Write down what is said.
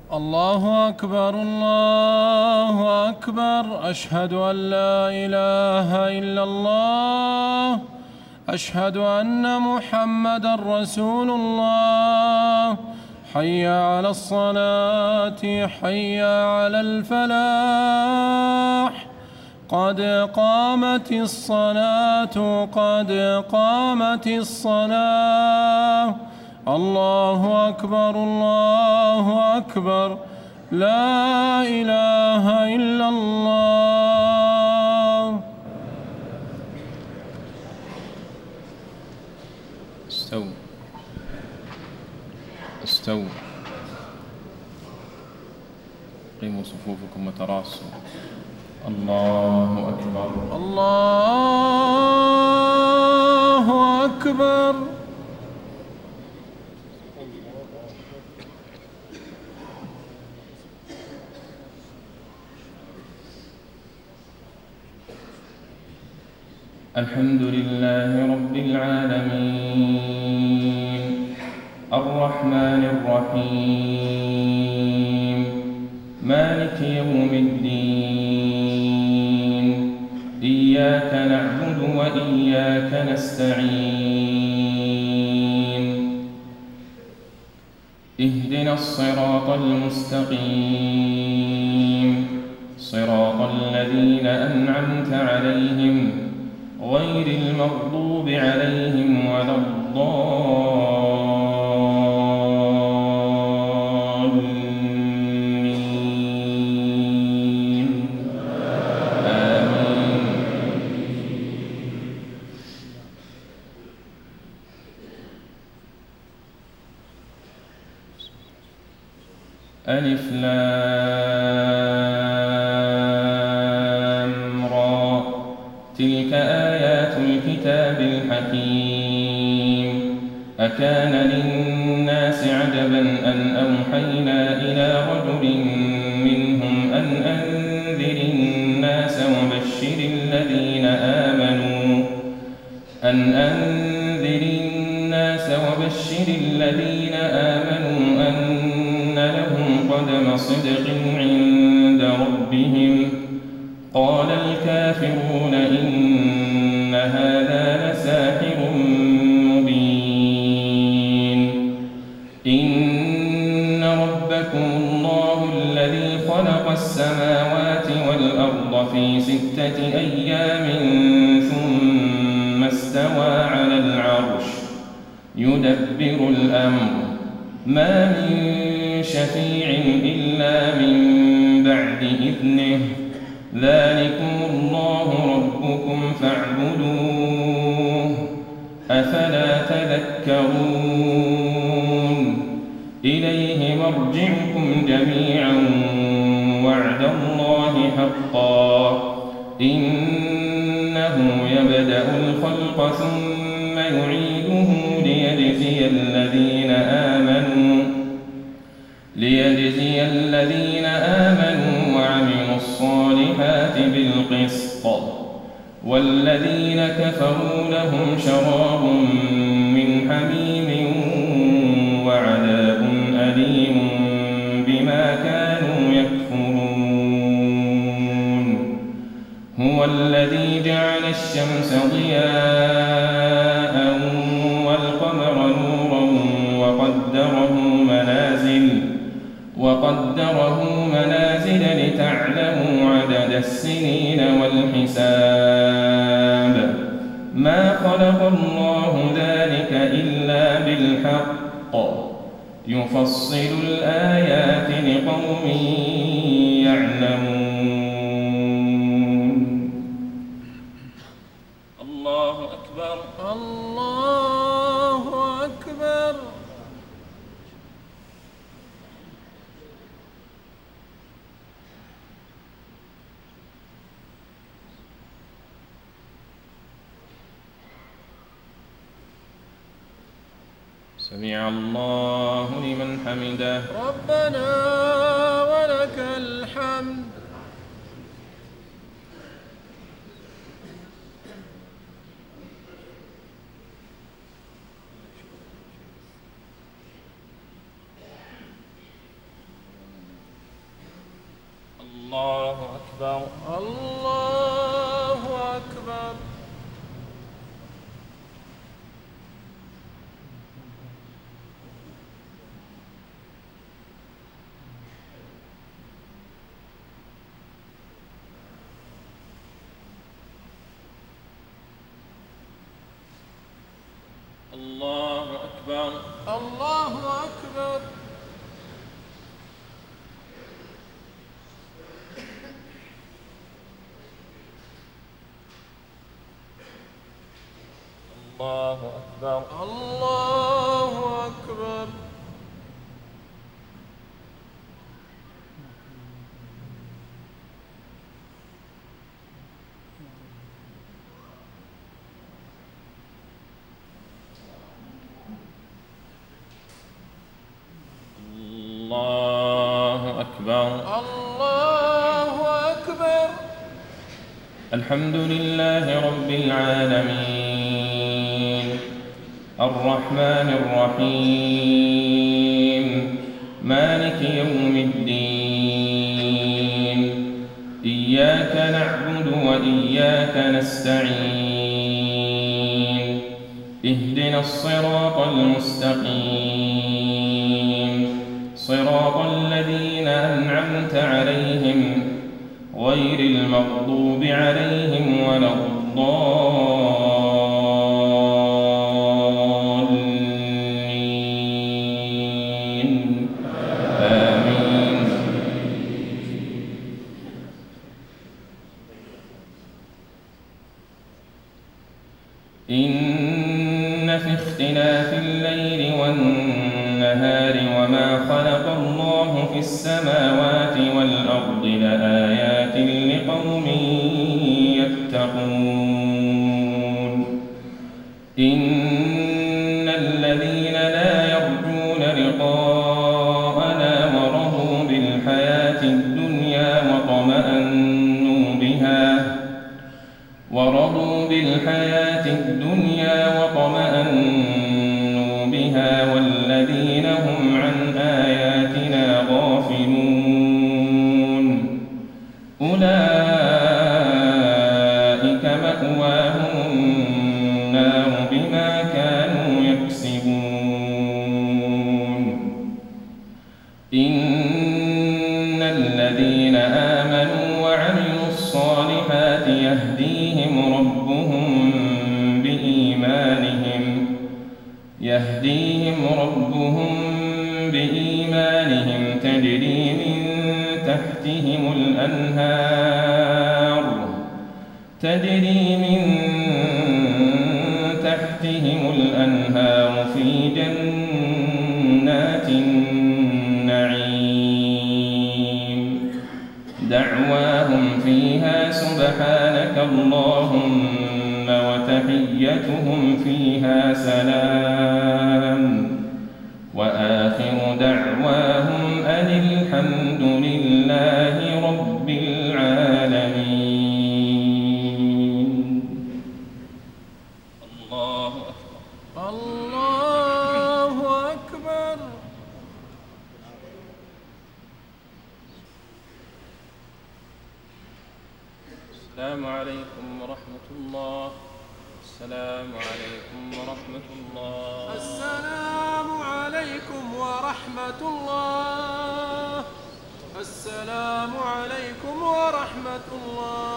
الله أكبر الله أكبر. أشهد أن لا إله إلا الله. أشهد أن محمدًا رسول الله. حي على الصلاة حي على الفلاح. قد قامت الصلاة قد قامت الصلاة. الله أكبر الله أكبر. لا إله إلا الله. استووا استووا. قيموا صفوفكم وتراصوا. الله أكبر الله أكبر. الحمد لله رب العالمين الرحمن الرحيم مالك يوم الدين. إياك نعبد وإياك نستعين. اهدنا الصراط المستقيم صراط الذين أنعمت عليهم غير المغضوب عليهم ولا الضالين. آمين. ألف لام را. تلك آيات الكتاب الحكيم. أكان للناس عجبا أن أوحينا إلى رجل منهم أن أنذر الناس وبشر الذين آمنوا أن لهم قدم صدق عند ربهم. قال الكافرون إن هذا لساحر مبين. إن ربكم الله الذي خلق السماوات والأرض في 6 أيام ثم استوى على العرش يدبر الأمر ما من شفيع إلا من بعد إذنه. ذلكم الله ربكم فاعبدوه أفلا تذكرون. إليه مرجعكم جميعا وعد الله حقا. إنه يبدأ الخلق ثم يعيده ليجزي الذين آمنوا وعملوا الصالحات بالقسط. والذين كفروا لهم شراب من حميم وعذاب أليم بما كانوا يكفرون. هو الذي جعل الشمس ضياء والقمر نورا وقدره منازل لتعلموا عدد السنين والحساب. ما خلق الله ذلك إلا بالحق يفصل الآيات لقوم يعلمون. الله أكبر الله أكبر. سمع الله لمن حمده. ربنا ولك الحمد. أكبر الله أكبر الله أكبر الله أكبر الله أكبر الله أكبر الله أكبر الله أكبر الحمد لله رب العالمين الرحمن الرحيم مالك يوم الدين إياك نعبد وإياك نستعين اهدنا الصراط المستقيم صراط الذين أنعمت عليهم غير المغضوب عليهم ولا الضالين آمين إن في اختلاف الليل والنهار وما خلق الله في السماوات والأرض لآيات لقوم يتقون إن الذين لا يرجون لقاءنا ورضوا بالحياة الدنيا وطمأنوا بها والذين هم عن آياتنا غافلون أولئك مأواهم النار بما كانوا يكسبون إن الذين آمنوا وعملوا الصالحات يهديهم ربهم بإيمانهم تجري من تحتهم الأنهار في جنات النعيم دعواهم فيها سبحانك اللهم وتحيتهم فيها سلام وآخر دعواهم أن الحمد لله رب العالمين. الله أكبر الله أكبر. السلام عليكم ورحمة الله. السلام عليكم ورحمة الله. السلام عليكم ورحمة الله. السلام عليكم ورحمة الله.